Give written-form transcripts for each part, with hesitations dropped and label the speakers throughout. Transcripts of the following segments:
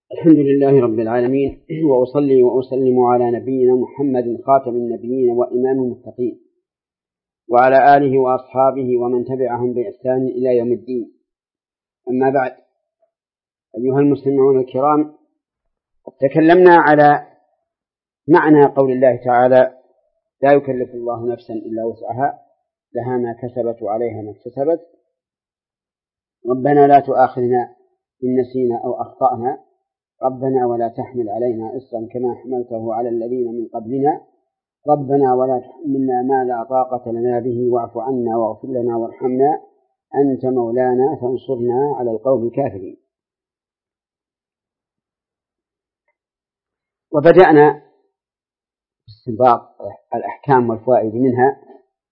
Speaker 1: الحمد لله رب العالمين، وأصلي وأسلم على نبينا محمد خاتم النبيين وإمام المتقين، وعلى آله وأصحابه ومن تبعهم بإحسان إلى يوم الدين. أما بعد، أيها المستمعون الكرام، تكلمنا على معنى قول الله تعالى: لا يكلف الله نفسا إلا وسعها، لها ما كسبت وعليها ما اكتسبت، ربنا لا تؤاخذنا إن نسينا أو أخطأنا، ربنا ولا تحمل علينا إصرا كما حملته على الذين من قبلنا، ربنا ولا تحملنا ما لا طاقة لنا به، واعف عنا واغفر لنا وارحمنا، أنت مولانا فانصرنا على القوم الكافرين. وبدأنا باستنباط الأحكام والفوائد منها،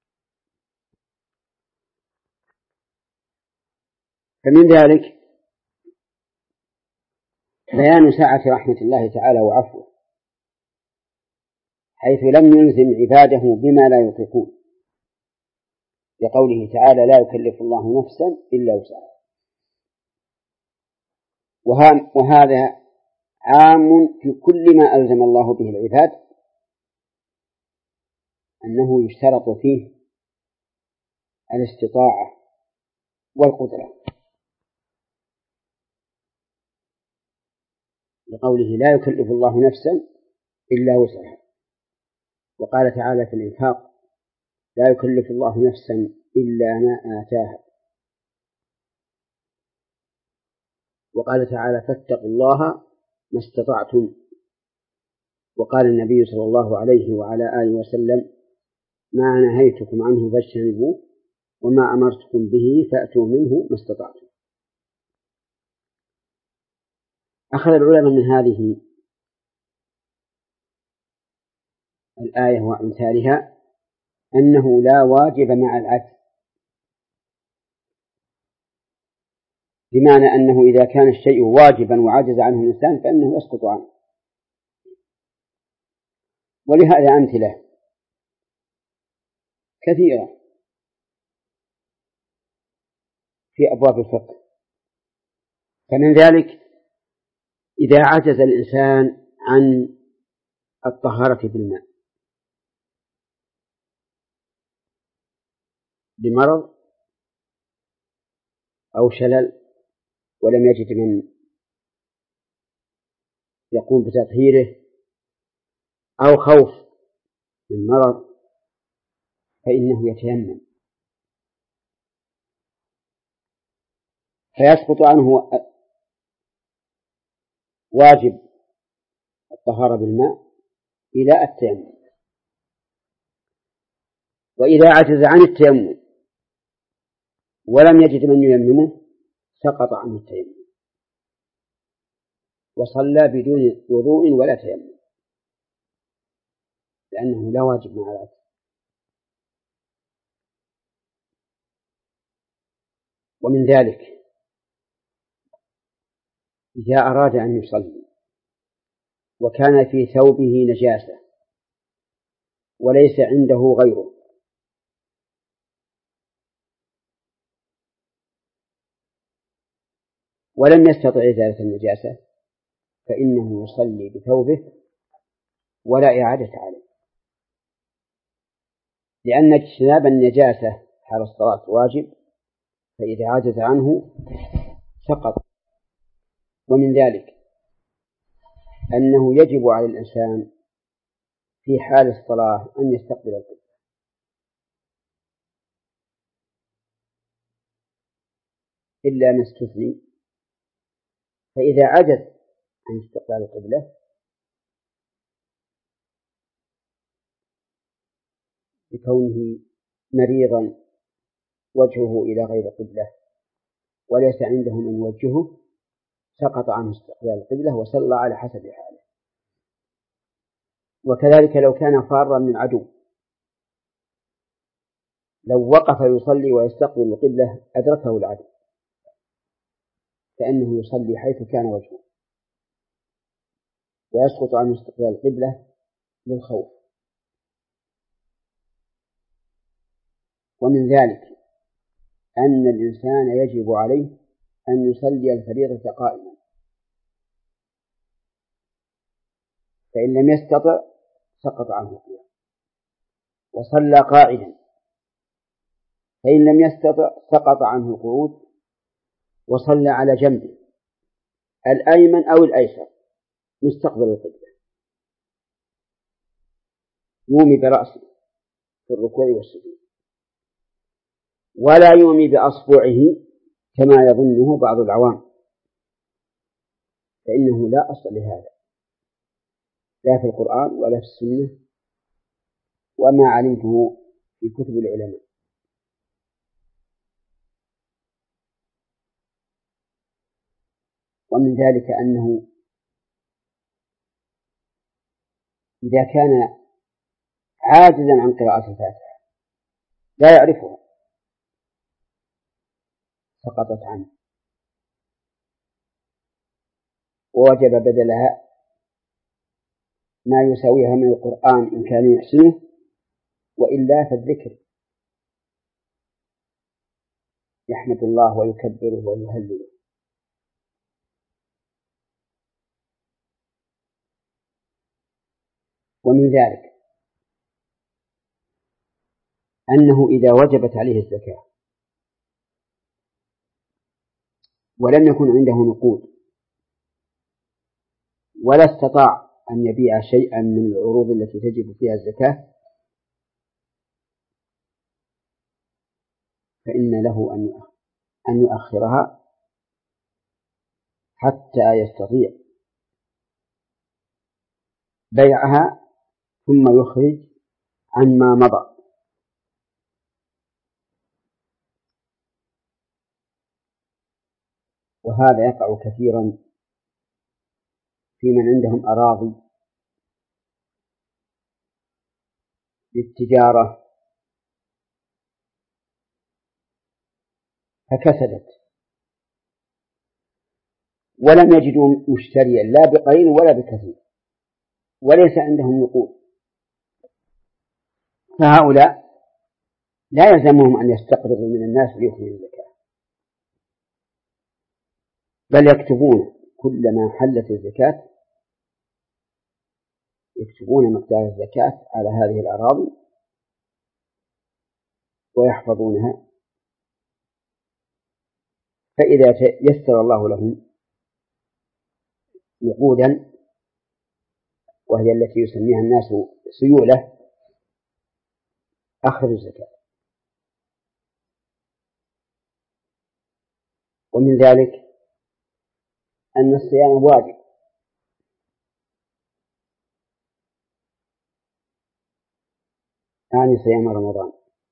Speaker 1: فمن ذلك بيان سعة رحمة الله تعالى وعفوه، حيث لم يلزم عباده بما لا يطيقون، لقوله تعالى: لا يكلف الله نفسا إلا وسعها. وهذا عام في كل ما ألزم الله به العباد، أنه يشترط فيه الاستطاعة والقدرة، لقوله: لا يكلف الله نفسا إلا وسعها. وقال تعالى في الإنفاق: لا يكلف الله نفسا إلا ما آتاها. وقال تعالى: فاتقوا الله ما استطعتم. وقال النبي صلى الله عليه وعلى آله وسلم: ما نهيتكم عنه فاجتنبوه، وما أمرتكم به فأتوا منه ما استطعتم. أخذ العلماء من هذه الآية وأمثالها أنه لا واجب مع العجز، بمعنى أنه إذا كان الشيء واجبا وعجز عنه الإنسان فإنه يسقط عنه. ولهذا أمثلة كثيرة في أبواب الفقه. فمن ذلك: إذا عجز الإنسان عن الطهارة بالماء لمرض أو شلل ولم يجد من يقوم بتطهيره، أو خوف من مرض، فإنه يتيمم، فيسقط عنه واجب الطهارة بالماء إلى التيمم. وإذا عجز عن التيمم ولم يجد من ييممه سقط عنه التيمم وصلى بدون وضوء ولا تيمم، لأنه لا واجب مع العجز. ومن ذلك: إذا أراد أن يصلي وكان في ثوبه نجاسة وليس عنده غيره، ولم يستطع إزالة النجاسة، فإنه يصلي بثوبه ولا إعادة عليه، لأن اجتناب النجاسة حال الصلاة واجب، فإذا عجز عنه سقط. ومن ذلك أنه يجب على الإنسان في حال الصلاة أن يستقبل القبلة، إلا ما استثني. فإذا عجز عن استقبال القبلة بكونه مريضا وجهه إلى غير قبلة وليس عنده من يوجهه، سقط عنه استقبال القبلة وصلى على حسب حاله. وكذلك لو كان فارا من عدو، لو وقف يصلي ويستقبل القبلة أدركه العدو، فإنه يصلي حيث كان وجهه ويسقط عنه استقبال القبلة للخوف. ومن ذلك أن الإنسان يجب عليه أن يصلي الفريضة قائما، فإن لم يستطع سقط عنه القيام، وصلى قاعدا فإن لم يستطع سقط عنه القعود، وصلى على جنبه الأيمن أو الأيسر مستقبل القبلة، يومي برأسه في الركوع والسجود، ولا يومي بأصبعه كما يظنه بعض العوام، فإنه لا أصل لهذا لا في القرآن ولا في السنة وما علمته في كتب العلماء. ومن ذلك أنه إذا كان عاجزا عن قراءة الفاتحة لا يعرفها سقطت عنه، ووجب بدلها ما يساويها من القرآن إن كان يحسنه، وإلا فالذكر يحمد الله ويكبره ويهلله. ومن ذلك أنه إذا وجبت عليه الزكاة ولم يكن عنده نقود ولا استطاع أن يبيع شيئا من العروض التي تجب فيها الزكاة، فإن له أن يؤخرها حتى يستطيع بيعها ثم يخرج عن ما مضى. وهذا يقع كثيرا في من عندهم أراضي للتجارة فكسدت ولم يجدوا مشتريا لا بقليل ولا بكثير وليس عندهم نقود، فهؤلاء لا يلزمهم أن يستقرضوا من الناس ليخرجوا الزكاة، بل يكتبون كلما حلت الزكاة يكتبون مقدار الزكاة على هذه الأراضي ويحفظونها، فإذا يسر الله لهم نقودا وهي التي يسميها الناس سيولة أخرجوا الزكاة. ومن ذلك أن الصيام واجب، يعني صيام رمضان،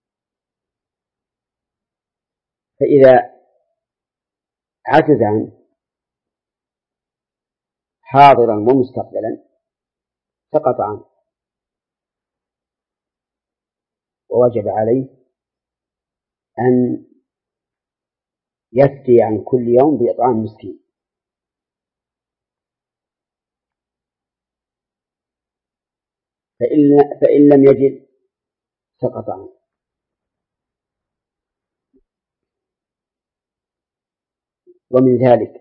Speaker 1: فإذا عجز عنه حاضرا ومستقبلا سقط عنه، ووجب عليه أن يفتي عن كل يوم بإطعام مسكين، فإن لم يجد سقط عنه. ومن ذلك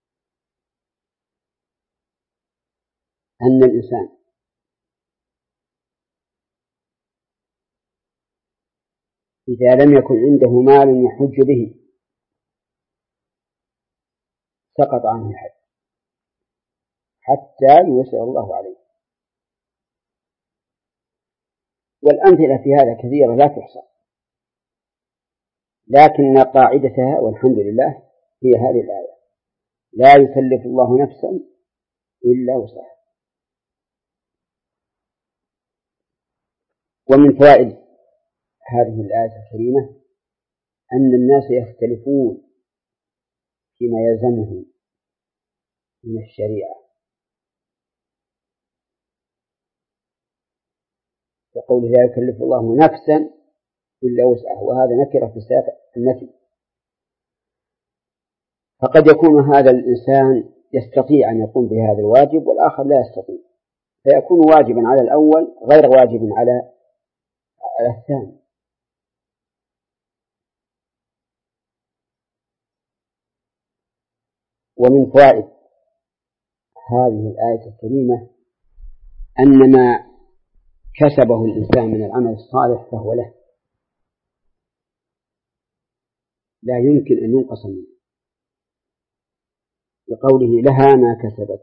Speaker 1: أن الإنسان إذا لم يكن عنده مال يحج به سقط عنه الحج حتى ييسر الله عليه. والأمثلة في هذا كثيرة لا تحصى، لكن قاعدتها والحمد لله هي هذه الآية: لا يكلف الله نفسا إلا وسعها. ومن فوائد هذه الآية الكريمة أن الناس يختلفون فيما يلزمهم من الشريعة، يقول لا يكلف الله نفسا إلا وسعها، وهذا نكرة في سياق النفي، فقد يكون هذا الإنسان يستطيع أن يقوم بهذا الواجب والآخر لا يستطيع، فيكون واجبا على الأول غير واجب على الثاني. ومن فوائد هذه الآية الكريمة أن ما كسبه الإنسان من العمل الصالح فهو له، لا يمكن أن ينقص منه، لقوله لها ما كسبت.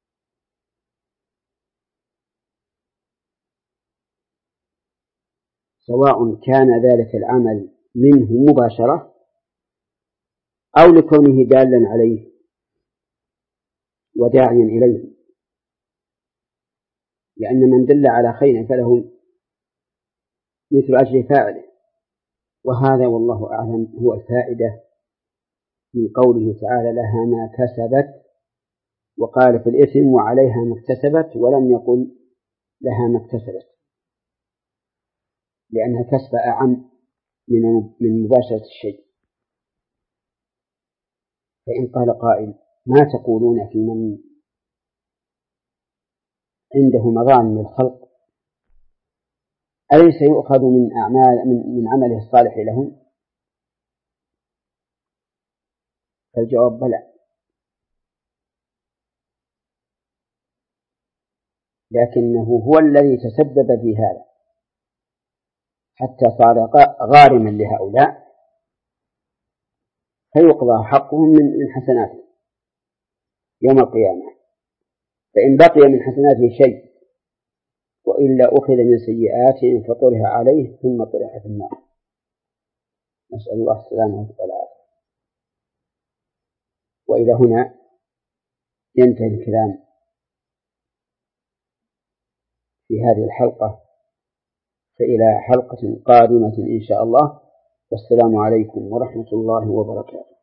Speaker 1: سواء كان ذلك العمل منه مباشرة أو لكونه دالا عليه وداعيا إليه، لأن من دل على خير فله مثل أجر فاعله. وهذا والله أعلم هو الفائدة من قوله تعالى لها ما كسبت، وقال في الإثم وعليها ما اكتسبت، ولم يقل لها ما اكتسبت، لأن الكسب أعم من مباشرة الشيء. فإن قال قائل ما تقولون في من عنده مظالم للخلق أليس يؤخذ من عمله الصالح لهم؟ فالجواب بلى، لكنه هو الذي تسبب في هذا حتى صار غارما لهؤلاء، فيقضى حقهم من حسناته يوم القيامة، فإن بقي من حسناته شيء وإلا أخذ من سيئاتهم فطرح عليه ثم طرح في النار، نسأل الله السلامة والعافية. وإلى هنا ينتهي الكلام في هذه الحلقة، فإلى حلقة قادمة إن شاء الله، والسلام عليكم ورحمة الله وبركاته.